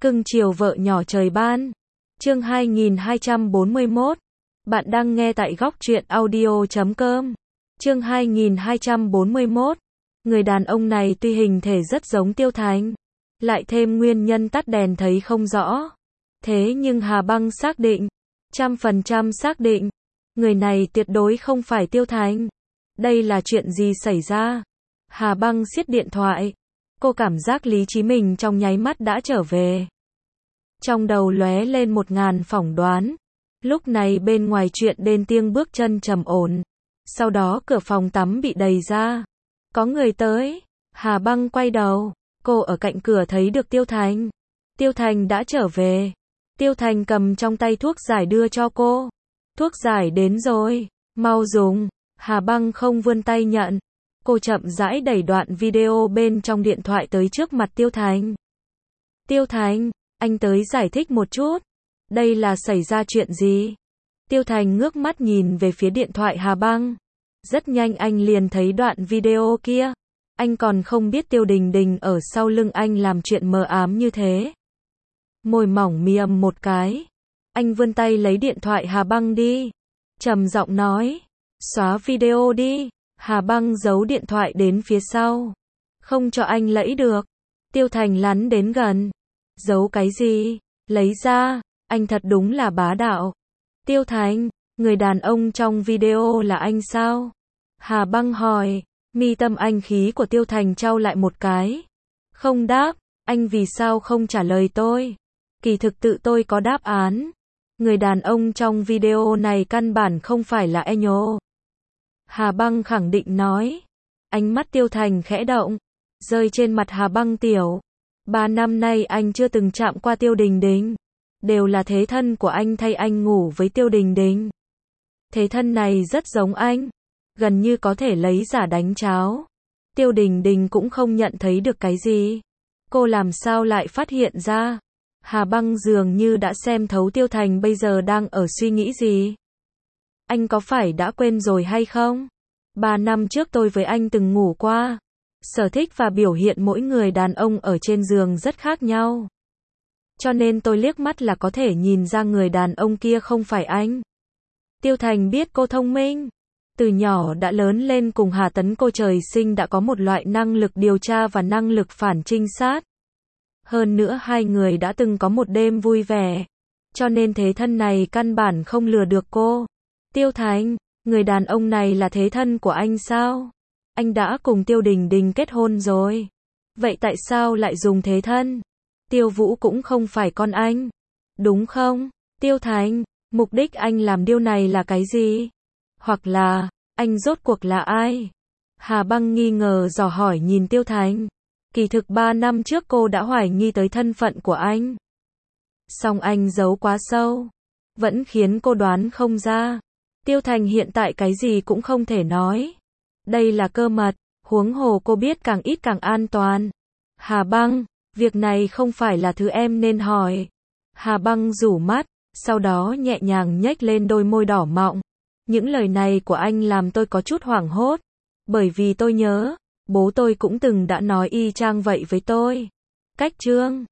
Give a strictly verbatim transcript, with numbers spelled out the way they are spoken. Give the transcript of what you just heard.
Cưng chiều vợ nhỏ trời ban. Chương hai nghìn hai trăm bốn mươi mốt. Bạn đang nghe tại góc truyện audio chấm com. Chương hai nghìn hai trăm bốn mươi mốt. Người đàn ông này tuy hình thể rất giống Tiêu Thành, lại thêm nguyên nhân tắt đèn thấy không rõ. Thế nhưng Hà Băng xác định, trăm phần trăm xác định, người này tuyệt đối không phải Tiêu Thành. Đây là chuyện gì xảy ra? Hà Băng siết điện thoại. Cô cảm giác lý trí mình trong nháy mắt đã trở về. Trong đầu lóe lên một ngàn phỏng đoán. Lúc này bên ngoài chuyện đến tiếng bước chân trầm ổn. Sau đó cửa phòng tắm bị đẩy ra. Có người tới. Hà Băng quay đầu. Cô ở cạnh cửa thấy được Tiêu Thành. Tiêu Thành đã trở về. Tiêu Thành cầm trong tay thuốc giải đưa cho cô. Thuốc giải đến rồi. Mau dùng. Hà Băng không vươn tay nhận. Cô chậm rãi đẩy đoạn video bên trong điện thoại tới trước mặt Tiêu Thành. Tiêu Thành, anh tới giải thích một chút. Đây là xảy ra chuyện gì? Tiêu Thành ngước mắt nhìn về phía điện thoại Hà Băng. Rất nhanh anh liền thấy đoạn video kia. Anh còn không biết Tiêu Đình Đình ở sau lưng anh làm chuyện mờ ám như thế. Môi mỏng mỉm một cái. Anh vươn tay lấy điện thoại Hà Băng đi. Trầm giọng nói. Xóa video đi. Hà Băng giấu điện thoại đến phía sau. Không cho anh lẫy được. Tiêu Thành lắn đến gần. Giấu cái gì? Lấy ra. Anh thật đúng là bá đạo. Tiêu Thành, người đàn ông trong video là anh sao? Hà Băng hỏi. Mi tâm anh khí của Tiêu Thành trao lại một cái. Không đáp. Anh vì sao không trả lời tôi? Kỳ thực tự tôi có đáp án. Người đàn ông trong video này căn bản không phải là Enyo. Hà Băng khẳng định nói. Ánh mắt Tiêu Thành khẽ động, rơi trên mặt Hà Băng tiểu. Ba năm nay anh chưa từng chạm qua Tiêu Đình Đình. Đều là thế thân của anh thay anh ngủ với Tiêu Đình Đình. Thế thân này rất giống anh. Gần như có thể lấy giả đánh cháo. Tiêu Đình Đình cũng không nhận thấy được cái gì. Cô làm sao lại phát hiện ra? Hà Băng dường như đã xem thấu Tiêu Thành bây giờ đang ở suy nghĩ gì. Anh có phải đã quên rồi hay không? Ba năm trước tôi với anh từng ngủ qua. Sở thích và biểu hiện mỗi người đàn ông ở trên giường rất khác nhau. Cho nên tôi liếc mắt là có thể nhìn ra người đàn ông kia không phải anh. Tiêu Thành biết cô thông minh. Từ nhỏ đã lớn lên cùng Hà Tấn, cô trời sinh đã có một loại năng lực điều tra và năng lực phản trinh sát. Hơn nữa hai người đã từng có một đêm vui vẻ. Cho nên thế thân này căn bản không lừa được cô. Tiêu Thành, người đàn ông này là thế thân của anh sao? Anh đã cùng Tiêu Đình Đình kết hôn rồi. Vậy tại sao lại dùng thế thân? Tiêu Vũ cũng không phải con anh. Đúng không? Tiêu Thành, mục đích anh làm điều này là cái gì? Hoặc là, anh rốt cuộc là ai? Hà Băng nghi ngờ dò hỏi nhìn Tiêu Thành. Kỳ thực ba năm trước cô đã hoài nghi tới thân phận của anh. Song anh giấu quá sâu. Vẫn khiến cô đoán không ra. Tiêu Thành hiện tại cái gì cũng không thể nói. Đây là cơ mật, huống hồ cô biết càng ít càng an toàn. Hà Băng, việc này không phải là thứ em nên hỏi. Hà Băng rủ mắt, sau đó nhẹ nhàng nhếch lên đôi môi đỏ mọng. Những lời này của anh làm tôi có chút hoảng hốt. Bởi vì tôi nhớ, bố tôi cũng từng đã nói y chang vậy với tôi. Cách chương